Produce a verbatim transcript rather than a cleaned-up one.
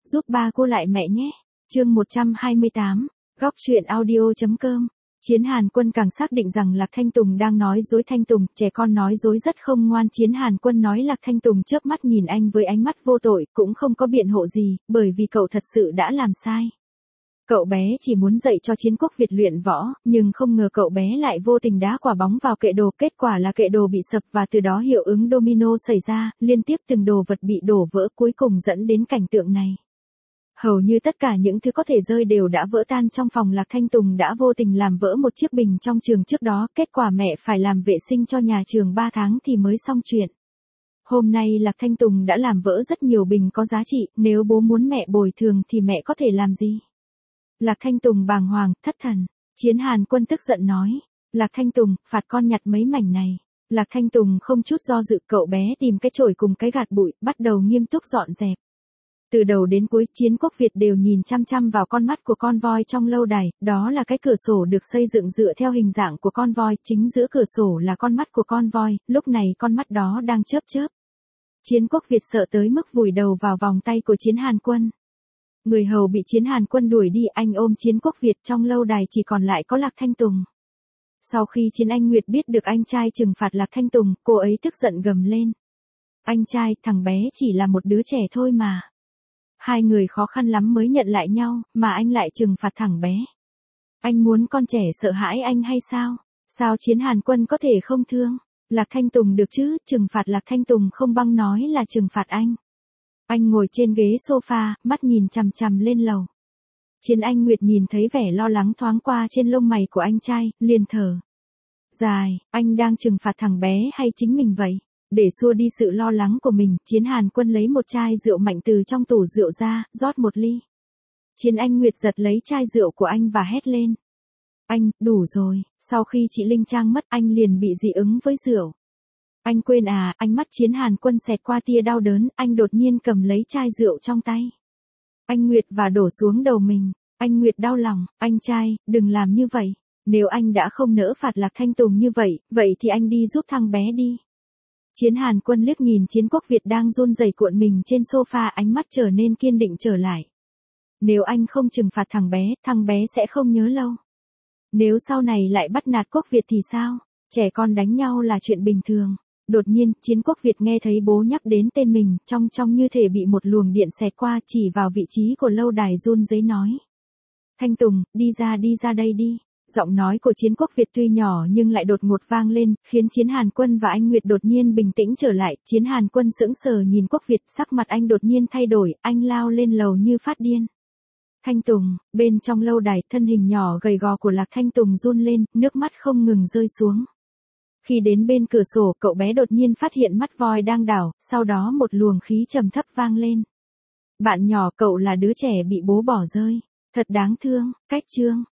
giúp ba cô lại mẹ nhé. Chương một trăm hai mươi tám, góc truyện audio.com. Chiến Hàn Quân càng xác định rằng Lạc Thanh Tùng đang nói dối. Thanh Tùng, trẻ con nói dối rất không ngoan. Chiến Hàn Quân nói. Lạc Thanh Tùng chớp mắt nhìn anh với ánh mắt vô tội, cũng không có biện hộ gì, bởi vì cậu thật sự đã làm sai. Cậu bé chỉ muốn dạy cho Chiến Quốc Việt luyện võ, nhưng không ngờ cậu bé lại vô tình đá quả bóng vào kệ đồ, kết quả là kệ đồ bị sập và từ đó hiệu ứng domino xảy ra, liên tiếp từng đồ vật bị đổ vỡ, cuối cùng dẫn đến cảnh tượng này. Hầu như tất cả những thứ có thể rơi đều đã vỡ tan trong phòng. Lạc Thanh Tùng đã vô tình làm vỡ một chiếc bình trong trường trước đó, kết quả mẹ phải làm vệ sinh cho nhà trường ba tháng thì mới xong chuyện. Hôm nay Lạc Thanh Tùng đã làm vỡ rất nhiều bình có giá trị, nếu bố muốn mẹ bồi thường thì mẹ có thể làm gì? Lạc Thanh Tùng bàng hoàng, thất thần. Chiến Hàn Quân tức giận nói. Lạc Thanh Tùng, phạt con nhặt mấy mảnh này. Lạc Thanh Tùng không chút do dự, cậu bé tìm cái chổi cùng cái gạt bụi, bắt đầu nghiêm túc dọn dẹp. Từ đầu đến cuối, Chiến Quốc Việt đều nhìn chăm chăm vào con mắt của con voi trong lâu đài, đó là cái cửa sổ được xây dựng dựa theo hình dạng của con voi, chính giữa cửa sổ là con mắt của con voi, lúc này con mắt đó đang chớp chớp. Chiến Quốc Việt sợ tới mức vùi đầu vào vòng tay của Chiến Hàn Quân. Người hầu bị Chiến Hàn Quân đuổi đi, anh ôm Chiến Quốc Việt, trong lâu đài chỉ còn lại có Lạc Thanh Tùng. Sau khi Chiến Anh Nguyệt biết được anh trai trừng phạt Lạc Thanh Tùng, cô ấy tức giận gầm lên. Anh trai, thằng bé chỉ là một đứa trẻ thôi mà. Hai người khó khăn lắm mới nhận lại nhau, mà anh lại trừng phạt thằng bé. Anh muốn con trẻ sợ hãi anh hay sao? Sao Chiến Hàn Quân có thể không thương? Lạc Thanh Tùng được chứ, trừng phạt Lạc Thanh Tùng không băng nói là trừng phạt anh. Anh ngồi trên ghế sofa, mắt nhìn chằm chằm lên lầu. Chiến Anh Nguyệt nhìn thấy vẻ lo lắng thoáng qua trên lông mày của anh trai, liền thở dài. Anh đang trừng phạt thằng bé hay chính mình vậy? Để xua đi sự lo lắng của mình, Chiến Hàn Quân lấy một chai rượu mạnh từ trong tủ rượu ra, rót một ly. Chiến Anh Nguyệt giật lấy chai rượu của anh và hét lên. Anh, đủ rồi, sau khi chị Linh Trang mất anh liền bị dị ứng với rượu. Anh quên à? Ánh mắt Chiến Hàn Quân xẹt qua tia đau đớn, anh đột nhiên cầm lấy chai rượu trong tay. Anh Nguyệt và đổ xuống đầu mình. Anh Nguyệt đau lòng, anh trai, đừng làm như vậy. Nếu anh đã không nỡ phạt Lạc Thanh Tùng như vậy, vậy thì anh đi giúp thằng bé đi. Chiến Hàn Quân liếc nhìn Chiến Quốc Việt đang run rẩy cuộn mình trên sofa, ánh mắt trở nên kiên định trở lại. Nếu anh không trừng phạt thằng bé, thằng bé sẽ không nhớ lâu. Nếu sau này lại bắt nạt Quốc Việt thì sao? Trẻ con đánh nhau là chuyện bình thường. Đột nhiên, Chiến Quốc Việt nghe thấy bố nhắc đến tên mình, trong trong như thể bị một luồng điện xẹt qua, chỉ vào vị trí của lâu đài run rẩy nói. Thanh Tùng, đi ra đi ra đây đi. Giọng nói của Chiến Quốc Việt tuy nhỏ nhưng lại đột ngột vang lên, khiến Chiến Hàn Quân và anh Nguyệt đột nhiên bình tĩnh trở lại. Chiến Hàn Quân sững sờ nhìn Quốc Việt, sắc mặt anh đột nhiên thay đổi, anh lao lên lầu như phát điên. Thanh Tùng, bên trong lâu đài, thân hình nhỏ gầy gò của Lạc Thanh Tùng run lên, nước mắt không ngừng rơi xuống. Khi đến bên cửa sổ, cậu bé đột nhiên phát hiện mắt voi đang đảo, sau đó một luồng khí trầm thấp vang lên. Bạn nhỏ, cậu là đứa trẻ bị bố bỏ rơi. Thật đáng thương. Cách chương.